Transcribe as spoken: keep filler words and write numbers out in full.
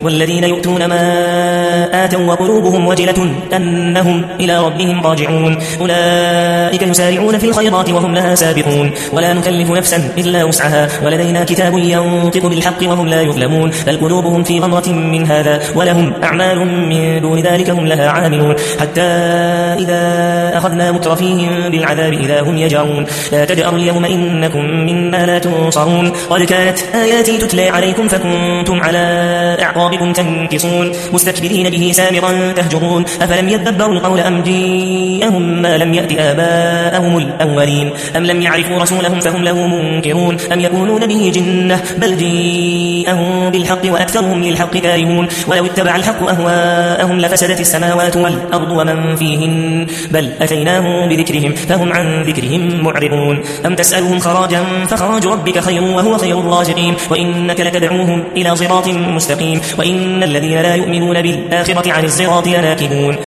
والذين يؤتون ما آتوا وقلوبهم وجلة أنهم إلى ربهم راجعون أولئك يسارعون في الخيرات وهم لها سابقون ولا نكلف نفسا إلا وسعها ولدينا كتاب ينطق بالحق وهم لا يظلمون بل قلوبهم في غمرة من هذا ولهم أعمال من دون ذلك هم لها عاملون حتى إذا أخذنا مترفيهم بالعذاب إذا هم يجعون لا تجأروا اليوم إنكم منا لا تنصرون قد كانت آياتي تتلى عليكم فكنتم على أعقابكم تنكصون مستكبرين به سامرا تهجرون أفلم يدبروا القول أم جاءهم ما لم يأت آباءهم الأولين أم لم يعرفوا رسولهم فهم له منكرون أم يقولون به جنة بل جاءهم بالحق وأكثرهم للحق كارهون ولو اتبع الحق أهواءهم لفسدت السماوات والأرض ومن فيهن بل أتيناهم بذكرهم فهم عن ذكرهم معرضون أم تسألهم خراجا فخراج ربك خير وهو خير الرازقين وإنك لتدعوهم إلى صراط مستقيم وإن الذين لا يؤمنون بالآخرة عن الصراط لناكبون